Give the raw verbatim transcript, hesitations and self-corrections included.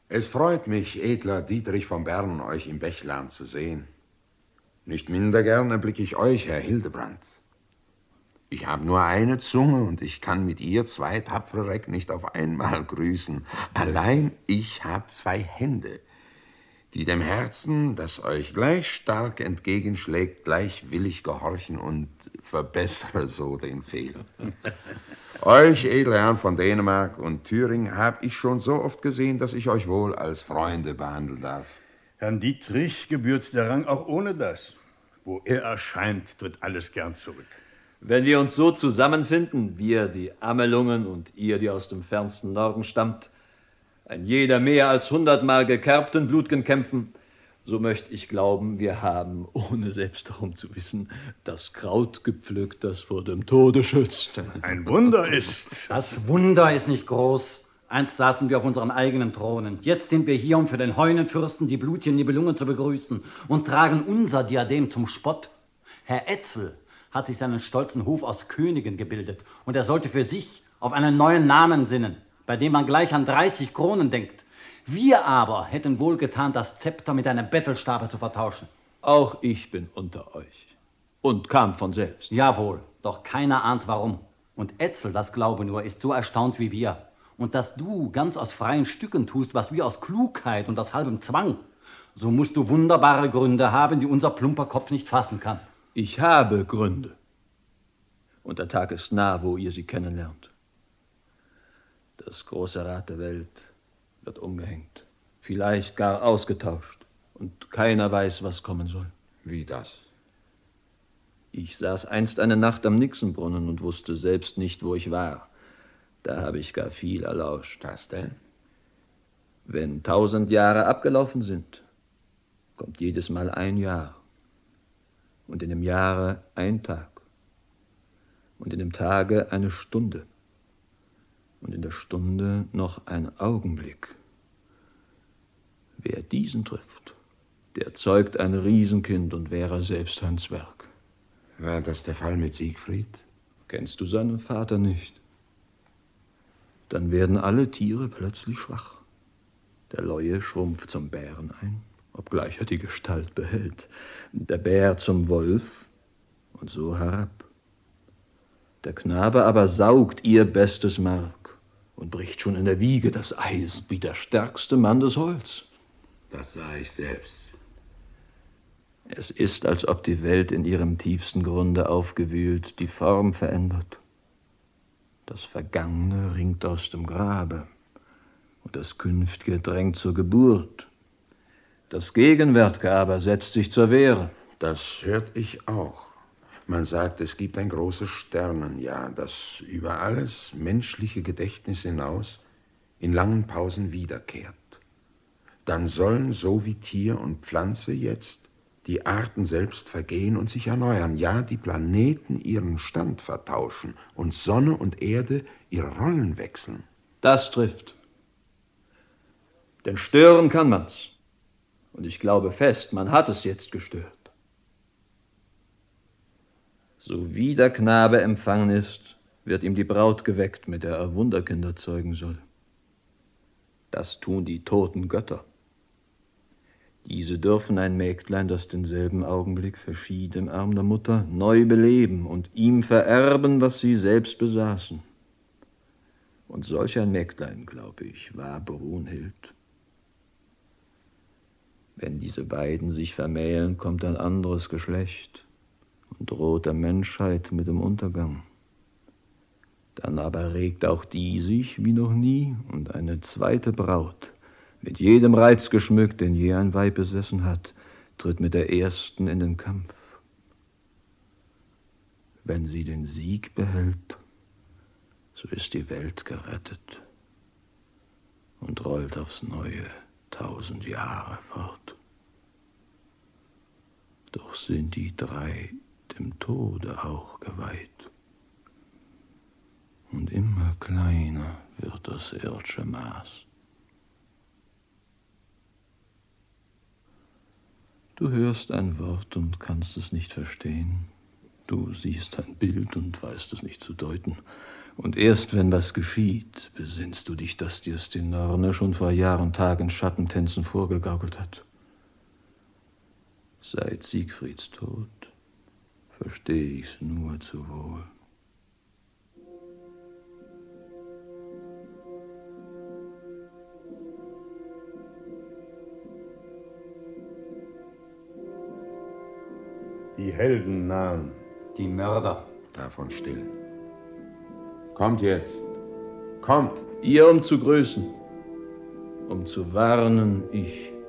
Es freut mich, edler Dietrich von Bern, euch im Bächlein zu sehen. Nicht minder gern erblicke ich euch, Herr Hildebrand. Ich habe nur eine Zunge und ich kann mit ihr zwei tapfere Reck nicht auf einmal grüßen. Allein ich habe zwei Hände, die dem Herzen, das euch gleich stark entgegenschlägt, gleich willig gehorchen und verbessere so den Fehl. Euch, edle Herren von Dänemark und Thüringen, habe ich schon so oft gesehen, dass ich euch wohl als Freunde behandeln darf. Herrn Dietrich gebührt der Rang auch ohne das. Wo er erscheint, tritt alles gern zurück. Wenn wir uns so zusammenfinden, wir die Amelungen und ihr, die aus dem fernsten Norden stammt, ein jeder mehr als hundertmal gekerbten Blutgen kämpfen, so möchte ich glauben, wir haben, ohne selbst darum zu wissen, das Kraut gepflückt, das vor dem Tode schützt. Ein Wunder ist. Das Wunder ist nicht groß. Einst saßen wir auf unseren eigenen Thronen. Jetzt sind wir hier, um für den Heunenfürsten die blutigen Nibelungen zu begrüßen und tragen unser Diadem zum Spott. Herr Etzel hat sich seinen stolzen Hof aus Königen gebildet und er sollte für sich auf einen neuen Namen sinnen, bei dem man gleich an dreißig Kronen denkt. Wir aber hätten wohl getan, das Zepter mit einem Bettelstabe zu vertauschen. Auch ich bin unter euch und kam von selbst. Jawohl, doch keiner ahnt warum. Und Etzel, das glaube nur, ist so erstaunt wie wir. Und dass du ganz aus freien Stücken tust, was wir aus Klugheit und aus halbem Zwang, so musst du wunderbare Gründe haben, die unser plumper Kopf nicht fassen kann. Ich habe Gründe. Und der Tag ist nah, wo ihr sie kennenlernt. Das große Rad der Welt wird umgehängt, vielleicht gar ausgetauscht. Und keiner weiß, was kommen soll. Wie das? Ich saß einst eine Nacht am Nixenbrunnen und wusste selbst nicht, wo ich war. Da habe ich gar viel erlauscht. Was denn? Wenn tausend Jahre abgelaufen sind, kommt jedes Mal ein Jahr. Und in dem Jahre ein Tag. Und in dem Tage eine Stunde. Und in der Stunde noch ein Augenblick. Wer diesen trifft, der zeugt ein Riesenkind und wäre selbst ein Zwerg. War das der Fall mit Siegfried? Kennst du seinen Vater nicht? Dann werden alle Tiere plötzlich schwach. Der Leue schrumpft zum Bären ein, obgleich er die Gestalt behält. Der Bär zum Wolf und so herab. Der Knabe aber saugt ihr bestes Mark und bricht schon in der Wiege das Eisen wie der stärkste Mann des Holz. Das sah ich selbst. Es ist, als ob die Welt in ihrem tiefsten Grunde aufgewühlt die Form verändert. Das Vergangene ringt aus dem Grabe und das Künftige drängt zur Geburt. Das Gegenwärtige aber setzt sich zur Wehre. Das hört ich auch. Man sagt, es gibt ein großes Sternenjahr, das über alles menschliche Gedächtnis hinaus in langen Pausen wiederkehrt. Dann sollen, so wie Tier und Pflanze jetzt, die Arten selbst vergehen und sich erneuern, ja, die Planeten ihren Stand vertauschen und Sonne und Erde ihre Rollen wechseln. Das trifft. Denn stören kann man's. Und ich glaube fest, man hat es jetzt gestört. So wie der Knabe empfangen ist, wird ihm die Braut geweckt, mit der er Wunderkinder zeugen soll. Das tun die toten Götter. Diese dürfen ein Mägdlein, das denselben Augenblick verschied im Arm der Mutter, neu beleben und ihm vererben, was sie selbst besaßen. Und solch ein Mägdlein, glaube ich, war Brunhild. Wenn diese beiden sich vermählen, kommt ein anderes Geschlecht und droht der Menschheit mit dem Untergang. Dann aber regt auch die sich wie noch nie und eine zweite Braut, mit jedem Reiz geschmückt, den je ein Weib besessen hat, tritt mit der ersten in den Kampf. Wenn sie den Sieg behält, so ist die Welt gerettet und rollt aufs Neue tausend Jahre fort. Doch sind die drei dem Tode auch geweiht. Und immer kleiner wird das irdische Maß. Du hörst ein Wort und kannst es nicht verstehen. Du siehst ein Bild und weißt es nicht zu deuten. Und erst wenn was geschieht, besinnst du dich, dass dir's die Norne schon vor Jahr und Tag in Schattentänzen vorgegaukelt hat. Seit Siegfrieds Tod verstehe ich's nur zu wohl. Die Helden nahen. Die Mörder. Davon still. Kommt jetzt. Kommt. Ihr um zu grüßen, um zu warnen, ich.